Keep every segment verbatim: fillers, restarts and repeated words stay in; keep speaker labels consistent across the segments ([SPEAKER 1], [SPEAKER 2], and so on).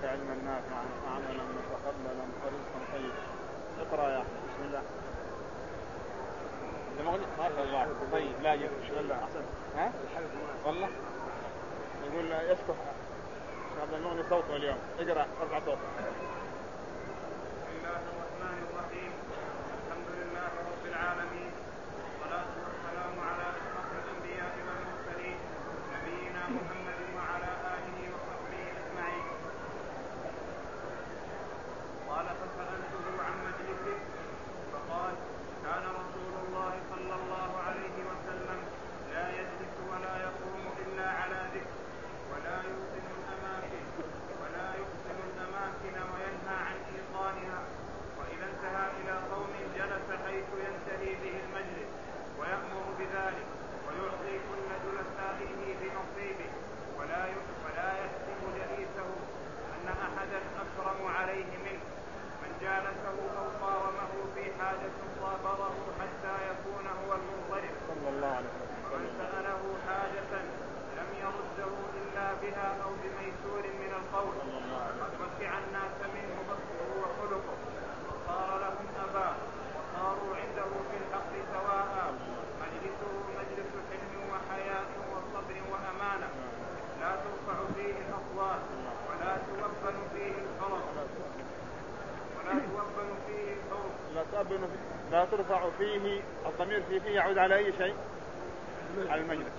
[SPEAKER 1] علما نافعا وعملا متقبلا ورزقا طيبا. اقرأ يا أخي. بسم الله. ما شاء الله. طيب لا جد. بسم الله. أحسن. ها؟ والله يقول يسكح هذا المغني صوته اليوم. اقرأ ارفع صوته.
[SPEAKER 2] بسم الله الرحمن الرحيم. الحمد لله رب العالمين، والصلاة والسلام على أشرف الأنبياء والمرسلين نبينا محمد وعلى آله وصحبه أجمعين. قال فسألته عن مجلسه فقال كان رسول الله صلى الله عليه وسلم لا يجلس ولا يقوم إلا على ذكر ولا يحسن الأماكن ولا يحسن الأماكن وينهى عن إيقانها، وإذا انتهى إلى قوم جلس حيث ينتهي به المجلس ويأمر بذلك ويعطي كل جلسائه بنصيبه ولا ولا يحسب جليسه أن أحدا أكرم عليه منه. من جالسه أو قاومه في حاجة صابره حتى يكون هو المنصرف.
[SPEAKER 1] صلى الله عليه وسلم.
[SPEAKER 2] ومن سأله حاجة لم يرده إلا بها أو بميسور من القول. قد وسع الناس منه بسطه وخلقه وصار لهم أباه وصاروا عنده في الحق سواء. مجلسه مجلس حلم وحياء وصبر وأمانة، لا ترفع فيه الأصوات ولا توبن فيه الحرم ولا توبن فيه الحرم
[SPEAKER 1] لا توبن لا ترفع فيه الضمير فيه, فيه يعود على أي شيء؟ على المجلس.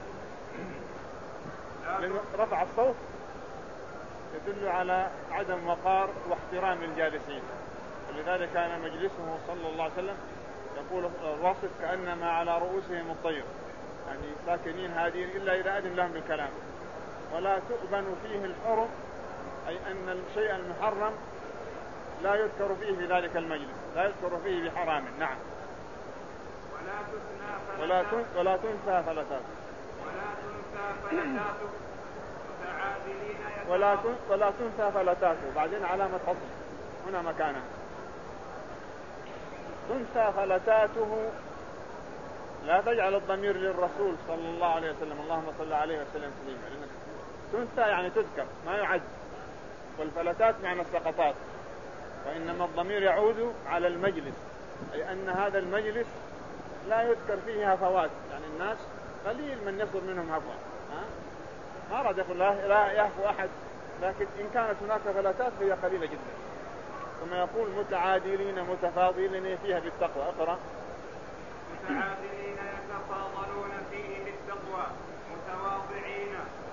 [SPEAKER 1] لأن رفع الصوت يدل على عدم وقار واحترام الجالسين، ولذلك كان مجلسه صلى الله عليه وسلم يقول الواصف كأنما على رؤوسهم الطير، يعني ساكنين هادين إلا إذا أذن لهم بالكلام. ولا تؤبن فيه الحرم، أي أن الشيء المحرم لا يذكر فيه في ذلك المجلس، لا يذكر فيه بحرام. نعم.
[SPEAKER 2] ولا تثنى
[SPEAKER 1] ولا تنسى ولا تنسى فلتات
[SPEAKER 2] ولا تنسى فلتاته متعادلين
[SPEAKER 1] ولا ولا تنسى فلتاته بعدين علامة حصر هنا مكانها. تنسى فلتاته لا تجعل الضمير للرسول صلى الله عليه وسلم، اللهم صل عليه وسلم تسليما. تنسى يعني تذكر ما يعد، والفلتات معنى السقطات، وإنما الضمير يعود على المجلس، أي أن هذا المجلس لا يذكر فيه هفوات، يعني الناس قليل من يصل منهم هفوة. ما رد يقول لا يهفو أحد، لكن إن كانت هناك فلتات فهي قليلة جدا. ثم يقول متعادلين متفاضلين فيها بالتقوى. اقرأ.
[SPEAKER 2] متعادلين يتفاضلون فيه بالتقوى متواضعين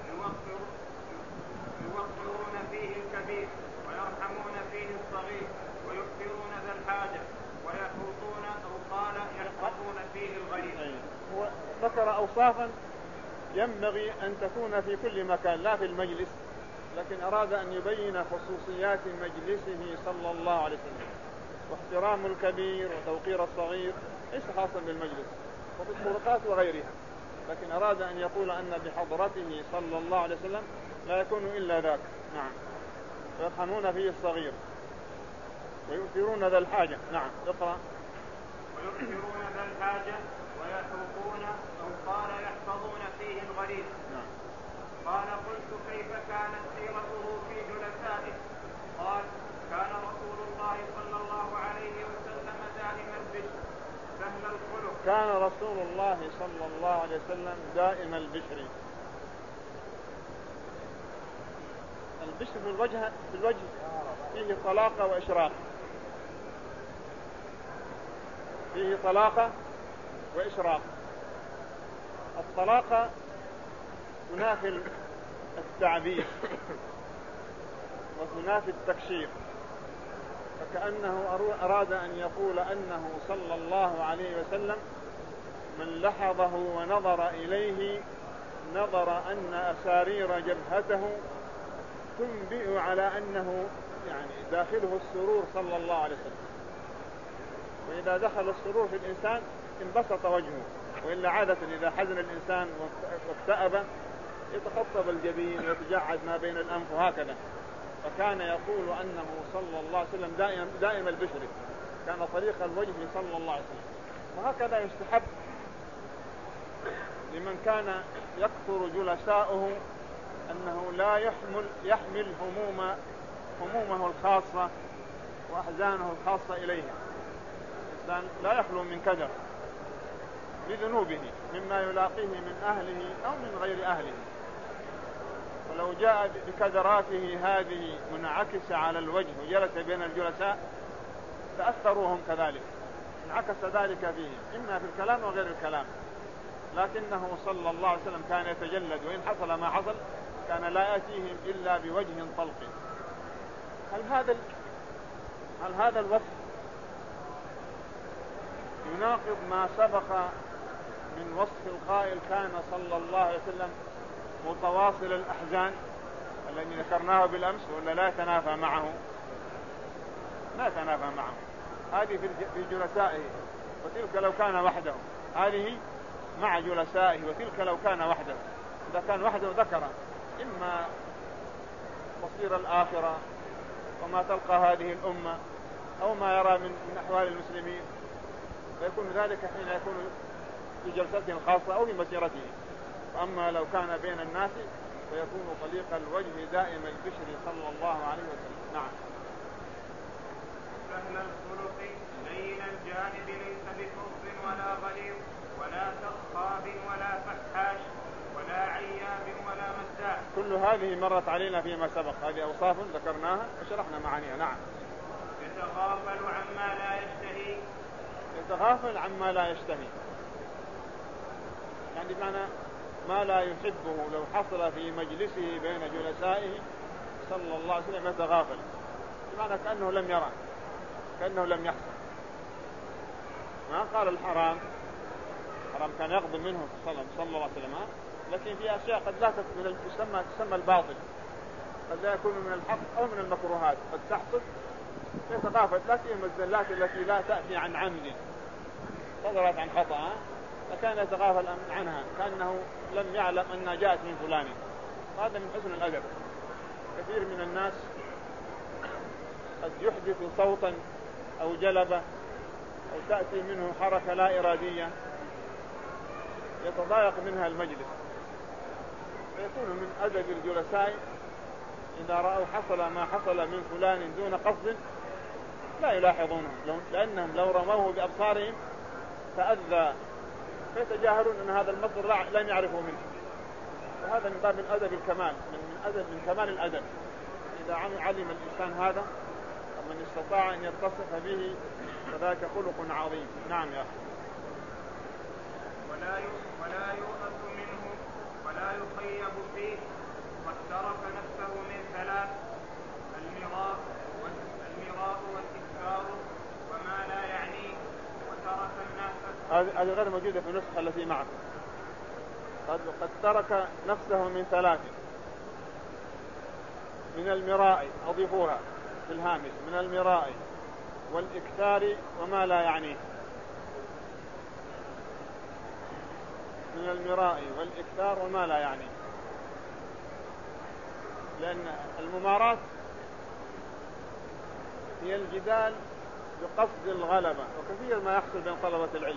[SPEAKER 2] يوقرون فيه الكبير ويرحمون فيه الصغير ويكثرون ذا الحاجة ويحوطون أو قال يحفظون فيه الغريب.
[SPEAKER 1] هو ذكر أوصافا ينبغي أن تكون في كل مكان لا في المجلس، لكن أراد أن يبين خصوصيات مجلسه صلى الله عليه وسلم، واحترام الكبير وتوقير الصغير ليس خاصا بالمجلس وفي الطرقات وغيرها، لكن أراد أن يقول أن بحضرته صلى الله عليه وسلم لا يكون إلا ذاك. نعم. ويرحمون فيه الصغير ويؤثرون ذا الحاجة. نعم. اقرأ.
[SPEAKER 2] ويؤثرون ذا الحاجة ويحوطون أو قال يحفظون فيه الغريب.
[SPEAKER 1] نعم.
[SPEAKER 2] قال قلت كيف كانت سيرته في جلسائه؟ قال كان رسول الله صلى الله عليه وسلم دائم البشر سهل الخلق.
[SPEAKER 1] كان رسول الله صلى الله عليه وسلم دائم البشر. البشر في الوجه في الوجه فيه طلاقة وإشراق، فيه طلاقة وإشراق. الطلاقة تنافي التعبير وتنافي التكشير، فكأنه أراد أن يقول أنه صلى الله عليه وسلم من لحظه ونظر إليه نظر أن أسارير جبهته تنبئ على أنه يعني داخله السرور صلى الله عليه وسلم. وإذا دخل السرور في الإنسان انبسط وجهه، وإلا عادة إذا حزن الإنسان واكتئب يتخطب الجبين ويتجعد ما بين الأنف وهكذا. فكان يقول أنه صلى الله عليه وسلم دائم, دائم البشر، كان طريق الوجه صلى الله عليه وسلم. وهكذا يستحب لمن كان يكثر جلساؤه أنه لا يحمل, يحمل هموم همومه الخاصة وأحزانه الخاصة إليه. الإنسان لا يخلو من كدر بذنوبه مما يلاقيه من أهله أو من غير أهله، ولو جاء بكدراته هذه منعكسة على الوجه وجلس بين الجلساء تأثروهم كذلك، انعكس ذلك فيهم إما في الكلام وغير الكلام، لكنه صلى الله عليه وسلم كان يتجلد، وإن حصل ما حصل كان لا يأتيهم إلا بوجه طلق. هل هذا هل هذا الوصف يناقض ما سبق من وصف القائل كان صلى الله عليه وسلم متواصل الأحزان الذي ذكرناه بالأمس، ولا لا يتنافى معه؟ لا يتنافى معه. هذه في جلسائه، وتلك لو كان وحده. هذه مع جلسائه، وتلك لو كان وحده. إذا كان وحده ذكر إما مصير الآخرة وما تلقى هذه الأمة أو ما يرى من, من أحوال المسلمين، فيكون ذلك حين يكون في جلسته الخاصة أو في مسيرته. وأما لو كان بين الناس فيكون طليق الوجه دائم البشر صلى الله عليه وسلم. نعم.
[SPEAKER 2] سهل الخلق لين الجانب ليس بفظ ولا غليظ ولا سخاب ولا فحاش ولا عياب ولا مزاح.
[SPEAKER 1] كل هذه مرت علينا فيما سبق، هذه أوصاف ذكرناها وشرحنا معانيها. نعم.
[SPEAKER 2] يتغافل عما لا يشتهي.
[SPEAKER 1] يتغافل عما لا يشتهي يعني بمعنى ما لا يحبه لو حصل في مجلسه بين جلسائه صلى الله عليه وسلم يتغافل، بمعنى كأنه لم يرى، كأنه لم يحصل. ما قال الحرام، حرام كان يغضب منه صلى الله عليه وسلم، لكن في أشياء قد لا تسمى تسمى الباطل، قد لا يكون من الحق أو من المكروهات، قد تحصل يتغافل. لكن المزلات التي لا تأتي عن عمد صدرت عن خطأ فكان يتغافل عنها كأنه لم يعلم أنها جاءت من فلان. هذا من حسن الأدب. كثير من الناس قد يحدث صوتا أو جلبة أو تأتي منه حركة لا إرادية يتضايق منها المجلس، فيكون من أدب الجلساء إذا رأوا حصل ما حصل من فلان دون قصد لا يلاحظونه، لأنهم لو رموه بأبصارهم تأذى، فيتجاهلون أن هذا المصدر لم يعرفوا منه. وهذا من باب الأدب الكمال، من أدب من كمال الأدب. إذا علم الإنسان هذا ومن استطاع أن يتصف به فذاك خلق عظيم. نعم يا أخي.
[SPEAKER 2] ولا ولا يؤخذ منه ولا يخيب فيه، قد ترك نفسه من ثلاث: المراء والمراء والاكثار وما لا يعنيه، وترك الناس.
[SPEAKER 1] هذه غير موجودة في النسخة التي معكم. قد قد ترك نفسه من ثلاث: من المراء، أضيفوها في الهامش، من المراء والإكثار وما لا يعنيه. من المراء والإكثار وما لا يعنيه، لأن الممارات هي الجدال بقصد الغلبة، وكثير ما يحصل بين طلبة العلم،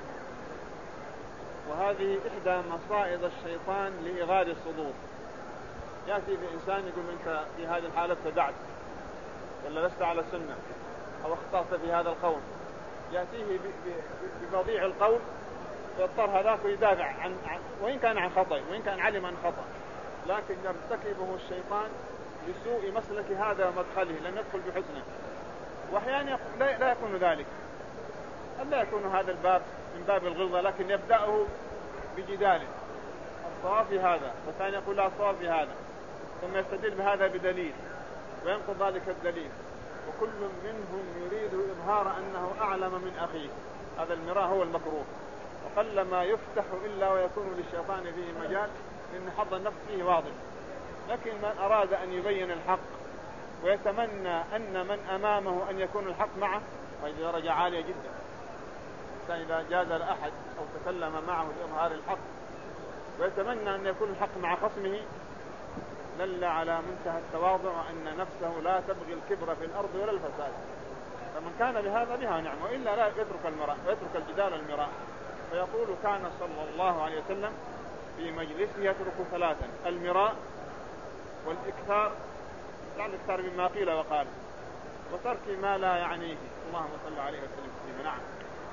[SPEAKER 1] وهذه إحدى مصائد الشيطان لإغار الصدور. يأتي بإنسان يقول أنت في هذه الحالة ابتدعت ولا لست على سنة أو اخطأت في هذا القول، يأتيه ببضيع القول فيضطر هذاك يدافع عن, عن وإن كان عن خطأ وإن كان علم عن خطأ، لكن يرتكبه الشيطان لسوء مسلك هذا ومدخله، لم يدخل بحسنه. وأحيانا لا, لا يكون ذلك، لا يكون هذا الباب من باب الغلظة، لكن يبدأه بجداله الصواب في هذا، فثاني يقول لا الصواب في هذا، ثم يستدل بهذا بدليل وينقض ذلك الدليل، وكل منهم يريد إظهار أنه أعلم من أخيه. هذا المراء هو المكروه، وقل ما يفتح إلا ويكون للشيطان فيه مجال، لأن حظ النفس فيه واضح. لكن من أراد أن يبين الحق ويتمنى أن من أمامه أن يكون الحق معه، وهي درجة عالية جدا. إذا جاز لأحد أو تكلم معه بإظهار الحق ويتمنى أن يكون الحق مع خصمه، دل على منتهى التواضع وأن نفسه لا تبغي الكبر في الأرض ولا الفساد. فمن كان بهذا بها نعم، وإلا لا يترك المراء ويترك الجدال المراء. فيقول كان صلى الله عليه وسلم في مجلسه يترك ثلاثا: المراء والإكثار عن اكثر مما قيل وقال وترك ما لا يعنيه. اللهم صل عليه وسلم. نعم.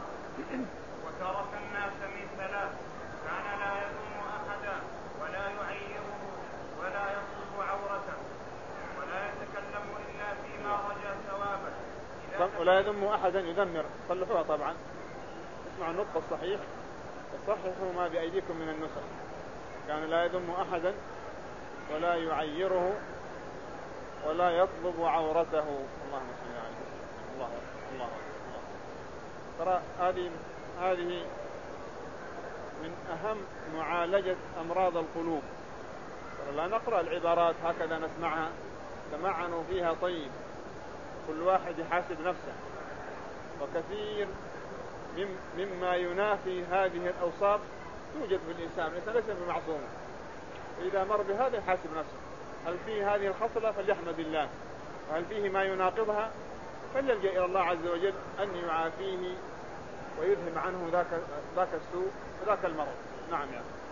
[SPEAKER 2] وترك الناس من ثلاث: كان لا يذم أحدا ولا يعيره ولا يصلب عورته ولا يتكلم إلا فيما رجا ثوابه.
[SPEAKER 1] ولا يذم أحدا يذمر، صلحوها طبعا، اسمعوا النطق الصحيح وصححوا ما بأيديكم من النسخ. كان لا يذم أحدا ولا يعيره ولا يطلب عورته. اللهم صل عليه وسلم. الله الله الله. ترى هذه هذه من أهم معالجة أمراض القلوب. لا نقرأ العبارات هكذا نسمعها تمعنوا فيها طيب، كل واحد يحاسب نفسه. وكثير مما ينافي هذه الأوصاف توجد في الإنسان، ليس ليس بمعصوم. إذا مر بهذا يحاسب نفسه، هل فيه هذه الخصلة فليحمد الله، وهل فيه ما يناقضها فليلجأ إلى الله عز وجل أن يعافيه ويذهب عنه ذاك ذاك السوء وذاك المرض. نعم يا أخي.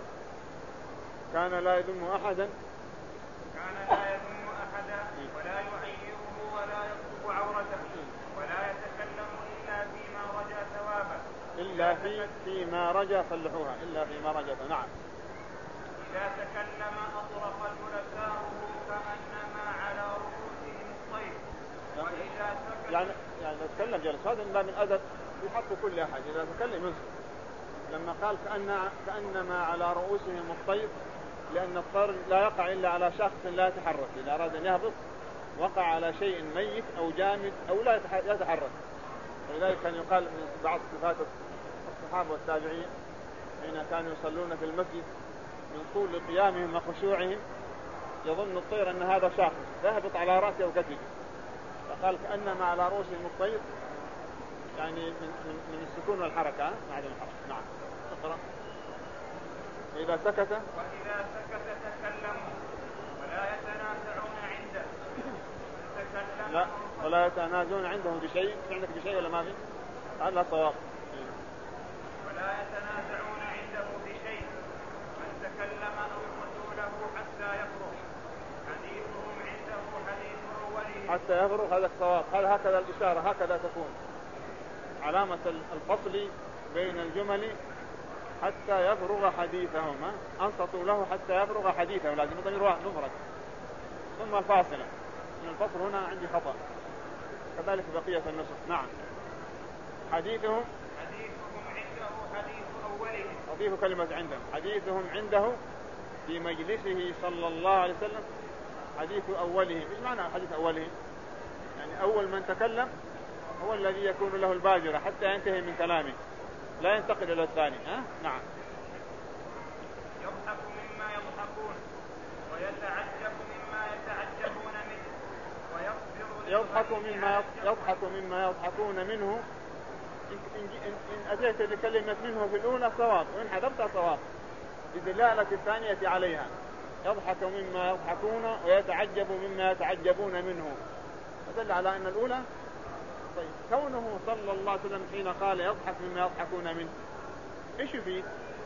[SPEAKER 1] كان لا يذم أحدا
[SPEAKER 2] كان لا يذم أحدا ولا يعيره ولا يطلب عورته ولا يتكلم إلا فيما رجا ثوابه.
[SPEAKER 1] إلا في فيما رجا، صلحوها، إلا فيما رجا. نعم.
[SPEAKER 2] إذا تكلم أطرق جلساؤه كأنما على رؤوسهم الطير. وإذا سكت
[SPEAKER 1] يعني يعني تكلم جلس، هذا من باب الأدب في حق كل أحد. إذا تكلم ينصف. لما قال كأن كأنما على رؤوسهم الطير، لأن الطير لا يقع إلا على شخص لا يتحرك. إذا أراد أن يهبط وقع على شيء ميت أو جامد أو لا يتحرك. ولذلك كان يقال من بعض صفات الصحابة والتابعين حين كانوا يصلون في المسجد من طول قيامهم وخشوعهم يظن الطير أن هذا شخص يهبط على رأسه أو كتفه، فقال كأنما على رؤوسهم الطير، يعني من, من, من السكون والحركة، ما عدم الحركة. نعم. اقرأ. وإذا سكت
[SPEAKER 2] وإذا سكت تكلموا ولا يتنازعون عنده.
[SPEAKER 1] لا ولا يتنازعون عنده بشيء. عندك بشيء ولا ما في؟ هذا صواب.
[SPEAKER 2] ولا يتنازعون عنده بشيء. من تكلم أو قتله حتى يفرغ حديثهم عنده حديث أوله.
[SPEAKER 1] حتى يفرغ، هذا الصواب. هذا هكذا الإشارة، هكذا تكون علامة الفصل بين الجمل. حتى يفرغ حديثهم، أنصتوا له حتى يفرغ حديثه، لازم ضمير مفرد ثم الفاصلة. من الفصل هنا عندي خطأ، كذلك بقية النسخ. نعم. حديثهم
[SPEAKER 2] حديثهم عنده حديث أولهم.
[SPEAKER 1] أضيف كلمة عندهم. حديثهم عنده في مجلسه صلى الله عليه وسلم حديث أولهم. إيش معنى حديث أولهم؟ يعني أول من تكلم هو الذي يكون له البادرة حتى ينتهي من كلامه، لا ينتقل إلى الثاني. ها؟ نعم.
[SPEAKER 2] يضحك مما يضحكون ويتعجب مما يتعجبون منه ويصبر.
[SPEAKER 1] يضحك مما يضحك مما يضحكون منه. إن, إن, إن أتيت بكلمة منه في الأولى صواب، وإن حذفتها صواب بدلالة الثانية عليها. يضحك مما يضحكون ويتعجب مما يتعجبون منه، فدل على أن الأولى. طيب كونه صلى الله عليه وسلم حين قال يضحك مما يضحكون منه إيش يفيد؟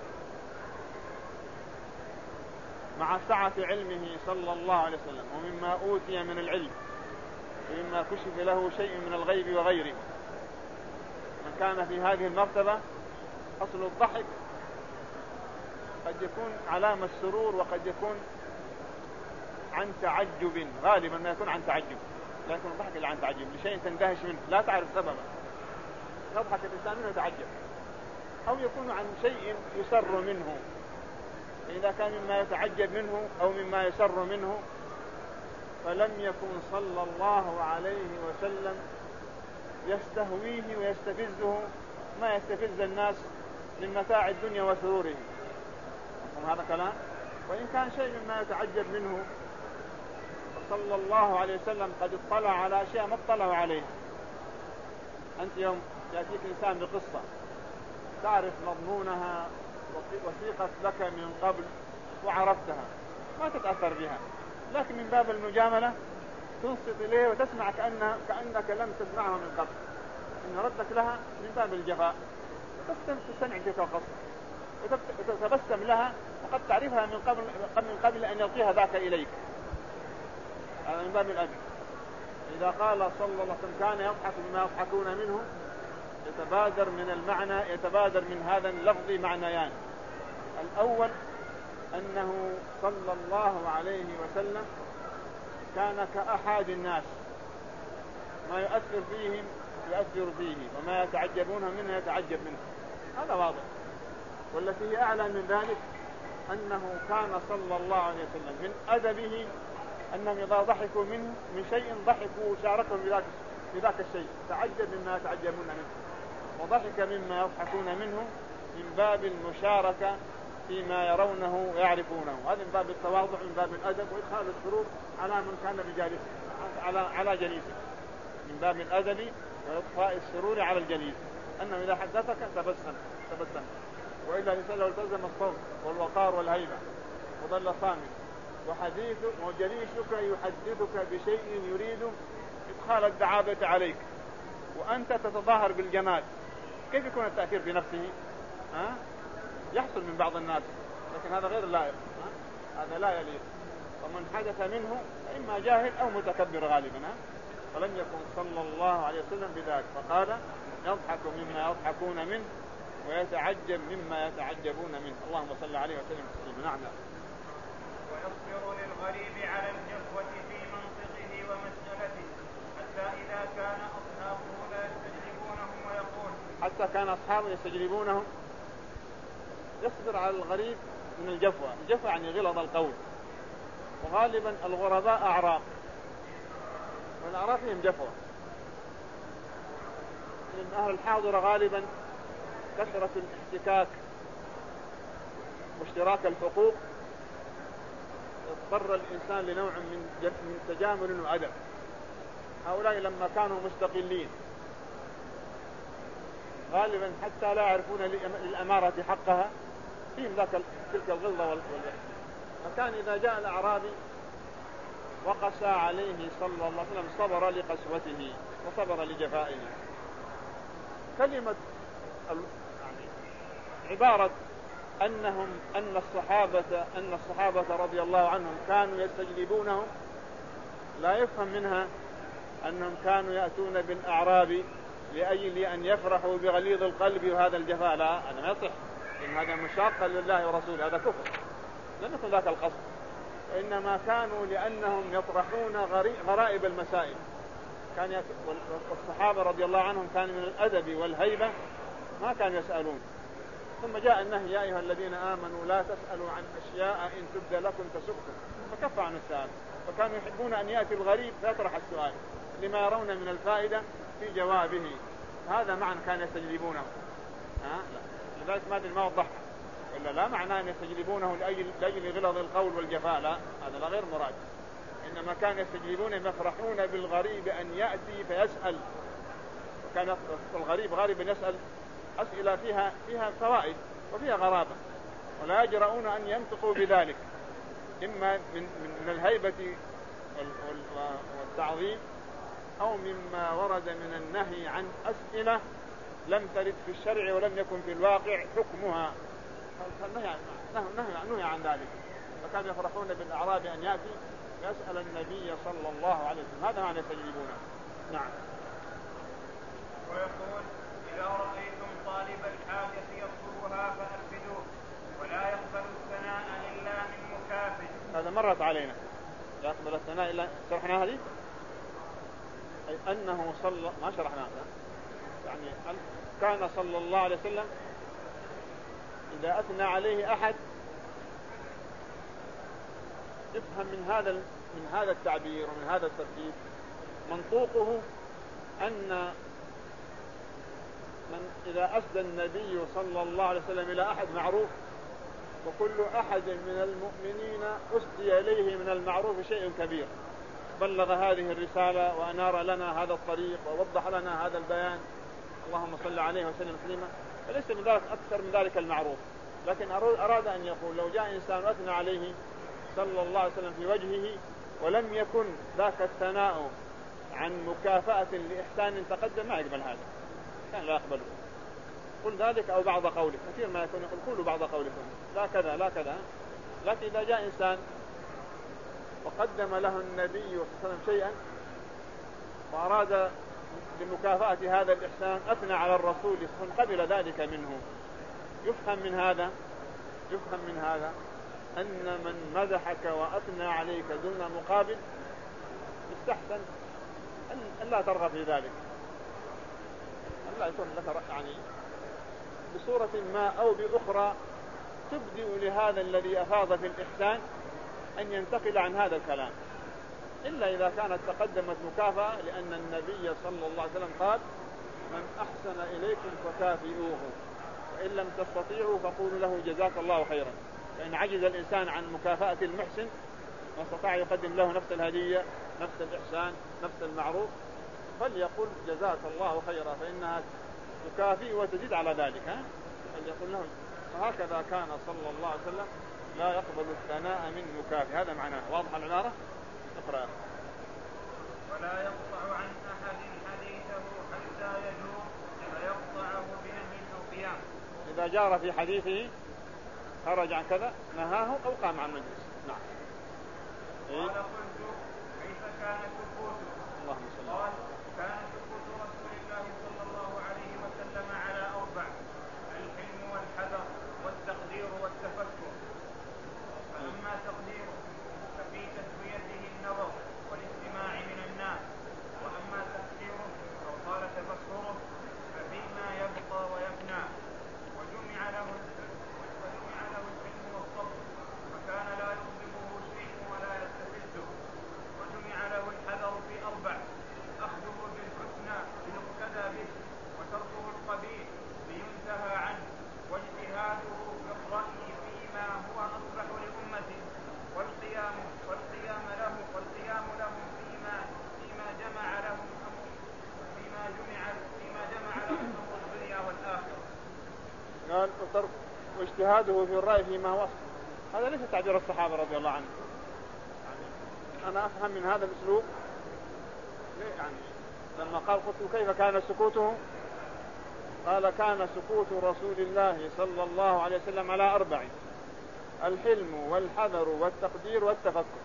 [SPEAKER 1] مع سعة علمه صلى الله عليه وسلم ومما أوتي من العلم ومما كشف له شيء من الغيب وغيره، من كان في هذه المرتبة أصل الضحك قد يكون علامة السرور وقد يكون عن تعجب، غالبا ما يكون عن تعجب، لا يكون الضحك إلا عن تعجب لشيء تندهش منه لا تعرف سببه، يضحك الإنسان منه يتعجب، أو يكون عن شيء يسر منه. إذا كان مما يتعجب منه أو مما يسر منه فلم يكن صلى الله عليه وسلم يستهويه ويستفزه ما يستفز الناس من متاع الدنيا وسرورهم. هذا كلام. وإن كان شيء مما يتعجب منه صلى الله عليه وسلم قد اطلع على أشياء ما اطلعوا عليها. أنت يوم يأتيك إنسان بقصة تعرف مضمونها وثيقت لك من قبل وعرفتها ما تتأثر بها، لكن من باب المجاملة تنصت إليه وتسمع كأن كأنك لم تسمعها من قبل، إن ردك لها من باب الجفاء، تستمع تلك القصة وتتبسم لها وقد تعرفها من قبل من قبل أن يلقيها ذاك إليك. هذا من باب الأدب. إذا قال صلى الله عليه وسلم كان يضحك بما يضحكون منه يتبادر من المعنى يتبادر من هذا اللفظ معنيان. الأول أنه صلى الله عليه وسلم كان كأحد الناس، ما يؤثر فيهم يؤثر فيه، وما يتعجبون منه يتعجب منه، هذا واضح. والتي هي أعلى من ذلك أنه كان صلى الله عليه وسلم من أدبه أنهم إذا ضحكوا منه من شيء ضحكوا وشاركهم بذاك, بذاك الشيء، تعجب مما يتعجبون منه، وضحك مما يضحكون منه من باب المشاركة فيما يرونه ويعرفونه. هذا من باب التواضع، من باب الأدب وإدخال السرور على من كان بجالسه على على جليسه، من باب الأدب وإضفاء السرور على الجليس، أنه إذا حدثك تبسم تبسم، وإلا لسأله التزم الصوت والوقار والهيبة وظل صامت. وحديثك وجليسك يحدثك بشيء يريد إدخال الدعابة عليك وأنت تتظاهر بالجمال، كيف يكون التأثير في نفسه؟ ها؟ يحصل من بعض الناس، لكن هذا غير لائق، هذا لا يليق. ومن حدث منه فإما جاهل أو متكبر غالبا، فلم يكن صلى الله عليه وسلم بذلك، فقال يضحك مما يضحكون منه ويتعجب مما يتعجبون منه. اللهم صل عليه وسلم تسليما. نعم.
[SPEAKER 2] ويصبر للغريب على الجفوة في منطقه ومسألته حتى إذا كان أصحابه لا يستجلبونهم ويقول
[SPEAKER 1] حتى كان أصحابه يستجلبونهم. يصبر على الغريب من الجفوة، الجفوة يعني غلظ القول، وغالبا الغرباء أعراب، والأعراب فيهم جفوة. من أهل الحاضرة غالبا كثرة الاحتكاك واشتراك الحقوق اضطر الإنسان لنوع من تجامل وأدب. هؤلاء لما كانوا مستقلين غالبا حتى لا يعرفون للأمارة حقها فيهم ذاك تلك الغلظة والإحسان. فكان إذا جاء الأعرابي وقسى عليه صلى الله عليه وسلم صبر لقسوته وصبر لجفائه. كلمة يعني عبارة أنهم أن الصحابة أن الصحابة رضي الله عنهم كانوا يستجلبونهم لا يفهم منها أنهم كانوا يأتون بالأعراب لأجل أن يفرحوا بغليظ القلب وهذا الجفاء، لا، هذا ما يصح، إن هذا مشاقة لله ورسوله، هذا كفر، لم يكن ذاك القصد. وإنما كانوا لأنهم يطرحون غرائب المسائل. كان والصحابة رضي الله عنهم كان من الأدب والهيبة ما كانوا يسألون. ثم جاء النهي يا أيها الذين آمنوا لا تسألوا عن أشياء إن تبد لكم تسؤكم، فكف عن السؤال. فكانوا يحبون أن يأتي الغريب فيطرح السؤال لما يرون من الفائدة في جوابه. هذا معنى كان يستجلبونه. ها؟ لا. لذلك ما ما وضح ولا لا معنى أن يستجلبونه لأجل غلظ القول والجفاء، لا، هذا لا غير مراد. إنما كان يستجلبون يفرحون بالغريب أن يأتي فيسأل. وكان الغريب غالبا يسأل أسئلة فيها فيها فوائد وفيها غرابة، ولا يجرؤون أن ينطقوا بذلك، إما من من الهيبة والتعظيم أو مما ورد من النهي عن أسئلة لم ترد في الشرع ولم يكن في الواقع حكمها، فالنهي عن ذلك. فكانوا يفرحون بالأعراب أن يأتي يسأل النبي صلى الله عليه وسلم، هذا معنى يستجيبونه. نعم.
[SPEAKER 2] ويقول إذا رأيتم طالب الحاجة يطلبها فأرفدوه ولا يقبل الثناء إلا من مكافئ.
[SPEAKER 1] هذا مرت علينا، لا يقبل الثناء إلا، شرحنا هذه أي أنه صلى ما شرحناها يعني كان صلى الله عليه وسلم إذا أثنى عليه أحد يفهم من هذا من هذا التعبير ومن هذا الترتيب منطوقه أن من إذا أسدى النبي صلى الله عليه وسلم إلى أحد معروف، وكل أحد من المؤمنين أسدي إليه من المعروف شيء كبير، بلغ هذه الرسالة وأنار لنا هذا الطريق ووضح لنا هذا البيان، اللهم صل عليه وسلم تسليما، فليس من ذلك أكثر من ذلك المعروف. لكن أراد أن يقول لو جاء إنسان أثنى عليه صلى الله عليه وسلم في وجهه ولم يكن ذاك الثناء عن مكافأة لإحسان تقدم ما يقبل هذا، كان لا يقبله. قل ذلك أو بعض قولك، كثير ما يكون يقول كل بعض قولكم لا كذا لا كذا. لكن إذا جاء إنسان وقدم له النبي صلى الله عليه وسلم شيئا وأراد لمكافأة هذا الإحسان أثنى على الرسول قبل ذلك منه. يفهم من هذا يفهم من هذا أن من مدحك وأثنى عليك دون مقابل يستحسن أن لا ترغب في ذلك، أن لا يكون لك يعني بصورة ما أو بأخرى تبدئ لهذا الذي أفاض في الإحسان أن ينتقل عن هذا الكلام، إلا إذا كانت تقدمت مكافأة، لأن النبي صلى الله عليه وسلم قال: من أحسن إليكم فكافئوه، وإن لم تستطيعوا فقولوا له جزاك الله خيرا. فإن عجز الإنسان عن مكافأة المحسن واستطاع يقدم له نفس الهدية نفس الإحسان نفس المعروف فليقل جزاك الله خيرا، فإنها تكافئ وتزيد على ذلك. ها؟ فليقل له. وهكذا كان صلى الله عليه وسلم لا يقبل الثناء من مكافئ. هذا معناه. واضح العبارة؟ اقرأ.
[SPEAKER 2] ولا يقطع عن أحد حديثه حتى يجور فيقطعه بنهي أو قيام.
[SPEAKER 1] إذا جار في حديثه خرج عن كذا نهاه أو قام عن مجلس. نعم.
[SPEAKER 2] قال قلت كيف كان سكوته؟
[SPEAKER 1] اللهم صل.
[SPEAKER 2] قال كان سكوت رسول الله صلى الله عليه وسلم على أربع: الحلم والحذر والتقدير والتفكر. فأما تقديره ففي تسويته النظر والاستماع من الناس، وأما تفكيره أو قال تفكره ففيما يبقى ويفنى. وجمع له وجمع له الحلم والصبر فكان لا يغضبه شيء ولا يستفزه. وجمع له الحذر في أربع: أخذه بالحسنى ليقتدى به، وتركه القبيح لينتهى عنه، واجتهاده في الرأي فيما هو أصلح لأمته، والقيام والقيام له والقيام لهم فيما فيما جمع لهم فيما جمع فيما جمع لهم أمر الدنيا والآخرة.
[SPEAKER 1] قال وترك واجتهاده في الرأي فيما هو أصلح. هذا ليس تعبير الصحابة رضي الله عنهم. يعني أنا أفهم من هذا الأسلوب يعني لما قال قلت كيف كان سكوته، قال كان سكوت رسول الله صلى الله عليه وسلم على أربع: الحلم والحذر والتقدير والتفكر.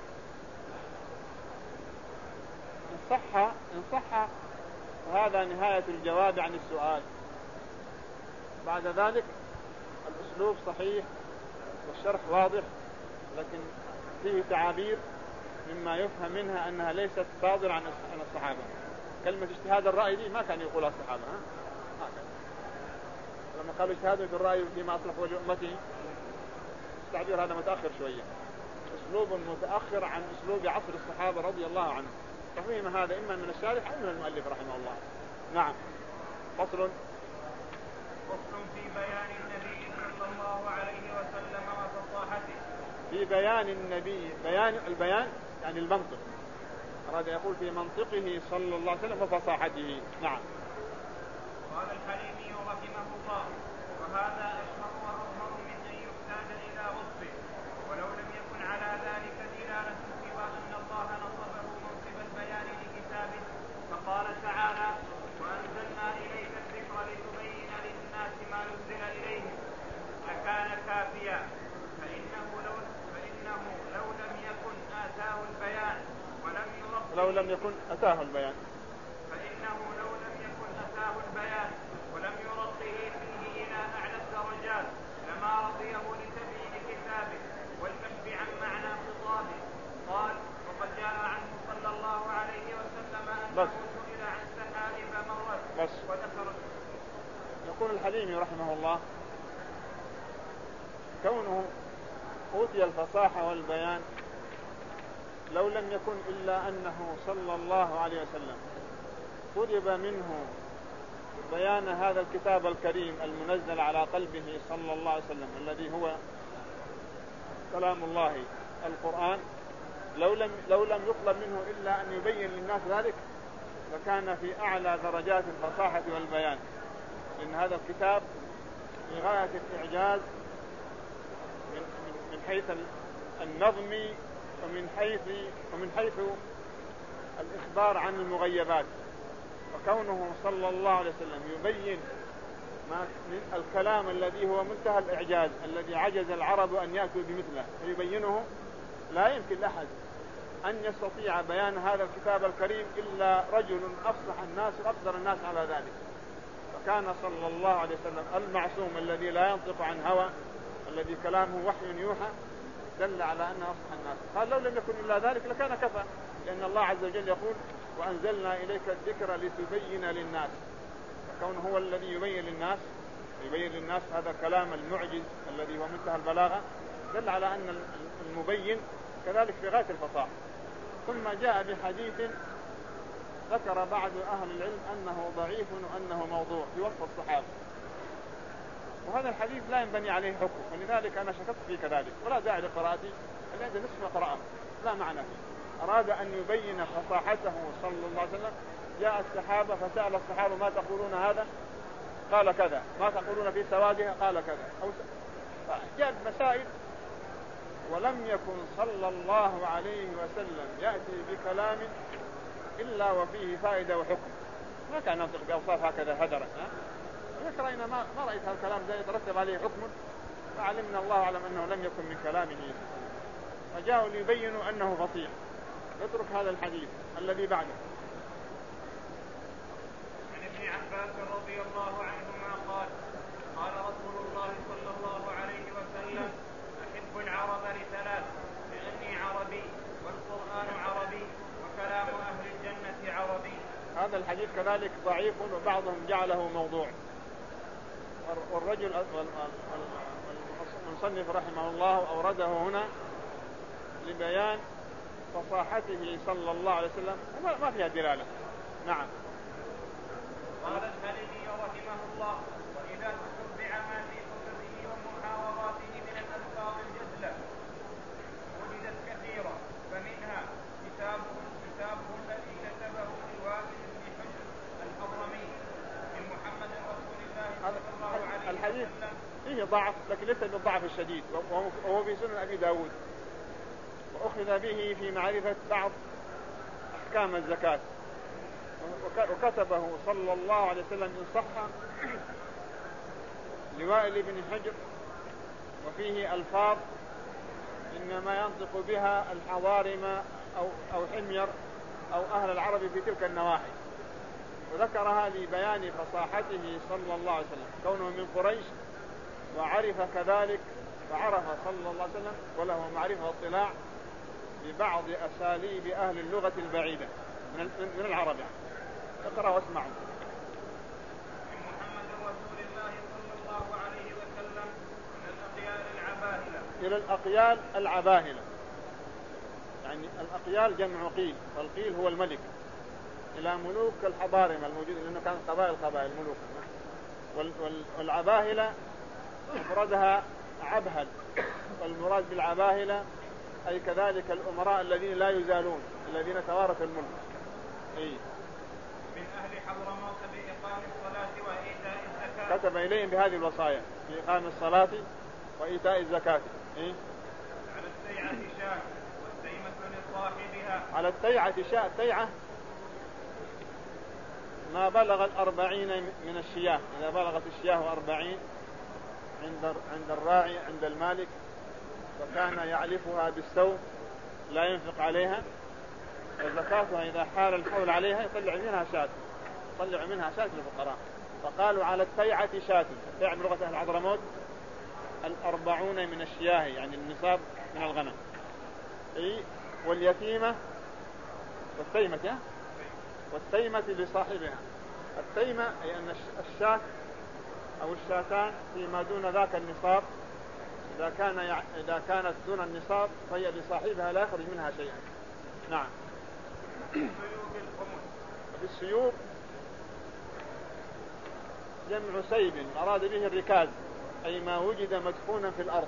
[SPEAKER 1] إن صح إن صح هذا نهاية الجواب عن السؤال. بعد ذلك الأسلوب صحيح والشرح واضح، لكن فيه تعابير مما يفهم منها أنها ليست صادرة عن الصحابة. كلمة اجتهاد الرأي دي ما كان يقولها الصحابة. ها؟ ما كان. لما قالوا اجتهاد في الرأي فيما أصلح لأمته، التعبير هذا متأخر شوية، أسلوب متأخر عن أسلوب عصر الصحابة رضي الله عنهم. تفهم هذا إما من الشارح أو من المؤلف رحمه الله. نعم. فصل
[SPEAKER 2] فصل في بيان النبي صلى الله عليه وسلم وفصاحته.
[SPEAKER 1] في بيان النبي، بيان البيان يعني المنطق، أراد يقول في منطقه صلى الله عليه وسلم وفصاحته. نعم.
[SPEAKER 2] قال الحليمي رحمه الله: وهذا أشهر وأظهر من أن يحتاج إلى وصفه، ولو لم يكن على ذلك دلالة سوى أن الله نصبه منصب البيان لكتابه، فقال تعالى: وأنزلنا إليك الذكر لتبين للناس ما نزل إليهم، لكان كافيا. فإنه لو فإنه لو لم يكن آتاه البيان ولم يرضه
[SPEAKER 1] لو لم يكن أتاه البيان
[SPEAKER 2] فإنه لو لم يكن أتاه البيان ولم يرضه فيه إلى أعلى الدرجات لما رضيه لتبيين كتابه والكشف عن معنى خطابه. قال: وقد جاء عنه صلى الله عليه وسلم أنه سئل عن سحائب مرة وذكر.
[SPEAKER 1] يقول الحليمي رحمه الله: كونه أوتي الفصاحة والبيان لو لم يكن إلا أنه صلى الله عليه وسلم طلب منه بيان هذا الكتاب الكريم المنزل على قلبه صلى الله عليه وسلم الذي هو كلام الله القرآن، لو لم, لو لم يطلب منه إلا أن يبين للناس ذلك فكان في أعلى درجات الفصاحة والبيان، لأن هذا الكتاب في غاية الإعجاز من حيث النظم ومن حيث ومن حيث الإخبار عن المغيبات. وكونه صلى الله عليه وسلم يبين ما الكلام الذي هو منتهى الإعجاز الذي عجز العرب أن يأتوا بمثله، فيبينه لا يمكن لأحد أن يستطيع بيان هذا الكتاب الكريم إلا رجل أفصح الناس وأقدر الناس على ذلك. فكان صلى الله عليه وسلم المعصوم الذي لا ينطق عن هوى، الذي كلامه وحي يوحى، دل على أنه أفصح الناس. قال لو لم يكن إلا ذلك لكان كفى، لأن الله عز وجل يقول وأنزلنا إليك الذكر لتبين للناس. فكونه هو الذي يبين للناس يبين للناس هذا الكلام المعجز الذي هو منتهى البلاغة، دل على أن المبين كذلك في غاية الفصاحة. ثم جاء بحديث ذكر بعض أهل العلم أنه ضعيف وأنه موضوع في وصف الصحابة، وهذا الحديث لا ينبني عليه حكم، ولذلك أنا شككت فيه كذلك ولا داعي لقراءتي، الذي نصف قراءة لا معنى فيه. أراد أن يبين فصاحته صلى الله عليه وسلم. جاء الصحابة فسأل الصحابة ما تقولون هذا؟ قال كذا. ما تقولون في سوادها؟ قال كذا. أو جاء مسائل، ولم يكن صلى الله عليه وسلم يأتي بكلام إلا وفيه فائدة وحكم. ما كان ينطق بأوصاف هكذا هدرا. رأينا ما, ما رأيت هالكلام ده يترتب عليه حكم، فعلمنا الله أعلم أنه لم يكن من كلامه. فجاءوا ليبينوا أنه فصيح. نترك هذا الحديث الذي بعده.
[SPEAKER 2] عن ابن عباس رضي الله عنهما قال قال رسول الله صلى الله عليه وسلم أحب العرب لثلاث، لأني عربي والقرآن عربي وكلام أهل الجنة عربي.
[SPEAKER 1] هذا الحديث كذلك ضعيف، وبعضهم جعله موضوع. والرجل المصنف رحمه الله أورده هنا لبيان فصاحته صلى الله عليه وسلم، ما فيها دلالة. نعم.
[SPEAKER 2] قال الحليمي رحمه الله: وإذا تتبع ما في كتبه ومحاوراته من الألفاظ الجزلة وجدت كثيرا، فمنها كتابه كتابه الذي كتبه لوائل بن حجر الحضرمي من محمد رسول الله صلى الله عليه وسلم.
[SPEAKER 1] الحديث فيه ضعف لكن ليس بالضعف الشديد، وهو في سنن أبي داود، وأخذ به في معرفة بعض أحكام الزكاة، وكتبه صلى الله عليه وسلم إن صح لوائل بن حجر، وفيه ألفاظ إنما ينطق بها الحضارم أو, أو حمير أو أهل العرب في تلك النواحي، وذكرها لبيان فصاحته صلى الله عليه وسلم كونه من قريش، وعرف كذلك فعرف صلى الله عليه وسلم وله معرفة واطلاع ببعض أساليب أهل اللغة البعيدة من العرب. اقرأ واسمعوا.
[SPEAKER 2] من محمد رسول الله صلى الله عليه وسلم إلى الأقيال العباهلة.
[SPEAKER 1] إلى الأقيال العباهلة، يعني الأقيال جمع قيل، والقيل هو الملك، إلى ملوك الحضارم الموجود، لأنه كان قبائل قبائل ملوك. والعباهلة مفردها عبهل، والمراد بالعباهلة أي كذلك الأمراء الذين لا يزالون، الذين توارث الملك. أي
[SPEAKER 2] من أهل حضرموت بإقام الصلاة وإيتاء الزكاة.
[SPEAKER 1] كتب إليهم بهذه الوصايا: بإقام الصلاة وإيتاء الزكاة. إيه؟
[SPEAKER 2] على التيعة شاة والتيمة لصاحبها.
[SPEAKER 1] على التيعة شاة. التيعة ما بلغ الأربعين من الشياه، إذا بلغت الشياه أربعين عند عند الراعي عند المالك، فكان يعلفها بالسوم لا ينفق عليها، وزكاتها إذا حال الحول عليها يطلع منها شاة، يطلع منها شاة للفقراء. فقالوا على التيعة شاة. التيعة بلغة أهل حضرموت الأربعون من الشياه، يعني النصاب من الغنم. أي واليتيمة والتيمة والتيمة لصاحبها. التيمة أي أن الشاة أو الشاتان فيما دون ذاك النصاب، إذا كان يع... إذا كانت دون النصاب فهي لصاحبها لا يخرج منها شيئا. نعم. في السيوف جمع سيب، أراد به الركاز، أي ما وجد مدفونا في الأرض.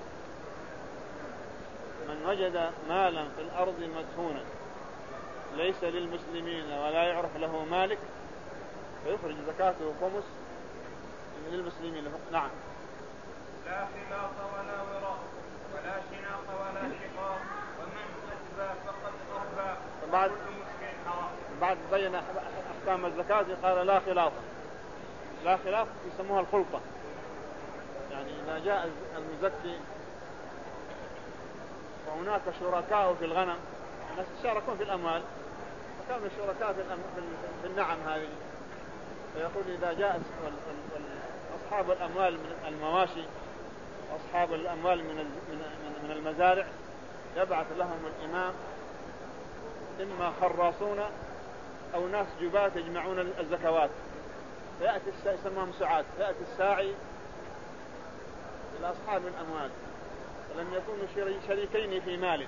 [SPEAKER 1] من وجد مالا في الأرض مدفونا ليس للمسلمين ولا يعرف له مالك فيخرج زكاته خمس للمسلمين. نعم.
[SPEAKER 2] لا خلاط ولا وراء ولا شناق ولا شقاق، ومن أجبى فقد أربى،
[SPEAKER 1] بعد
[SPEAKER 2] كل مسلم حرام.
[SPEAKER 1] بعد بين أحكام الزكاة قال لا خلاط. لا خلاط يسموها الخلطة، يعني إذا جاء المزكي وهناك شركاء في الغنم الناس يشاركون في الأموال، فكانوا الشركاء في النعم هذه. فيقول إذا جاء أصحاب الأموال من المواشي وأصحاب الأموال من المزارع يبعث لهم الإمام إما خراصون أو ناس جبات يجمعون الزكوات، فيأتي يسموهم سعاة، فيأتي الساعي إلى أصحاب الأموال ولم يكونوا شريكين في مال،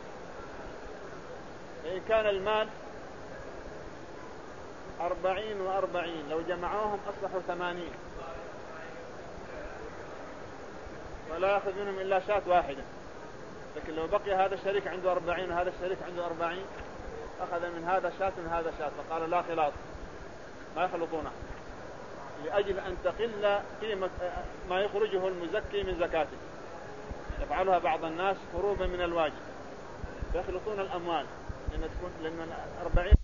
[SPEAKER 1] فإن كان المال أربعين وأربعين لو جمعوهم أصبحوا ثمانين، ولا يأخذ منهم إلا شاة واحدة. لكن لو بقي هذا الشريك عنده أربعين وهذا الشريك عنده أربعين أخذ من هذا شاة من هذا شاة، فقال لا خلاط، ما يخلطونه، لأجل أن تقل قيمة ما يخرجه المزكي من زكاته. يفعلها بعض الناس هروبا من الواجب، يخلطون الأموال لأن تكون لأن أربعين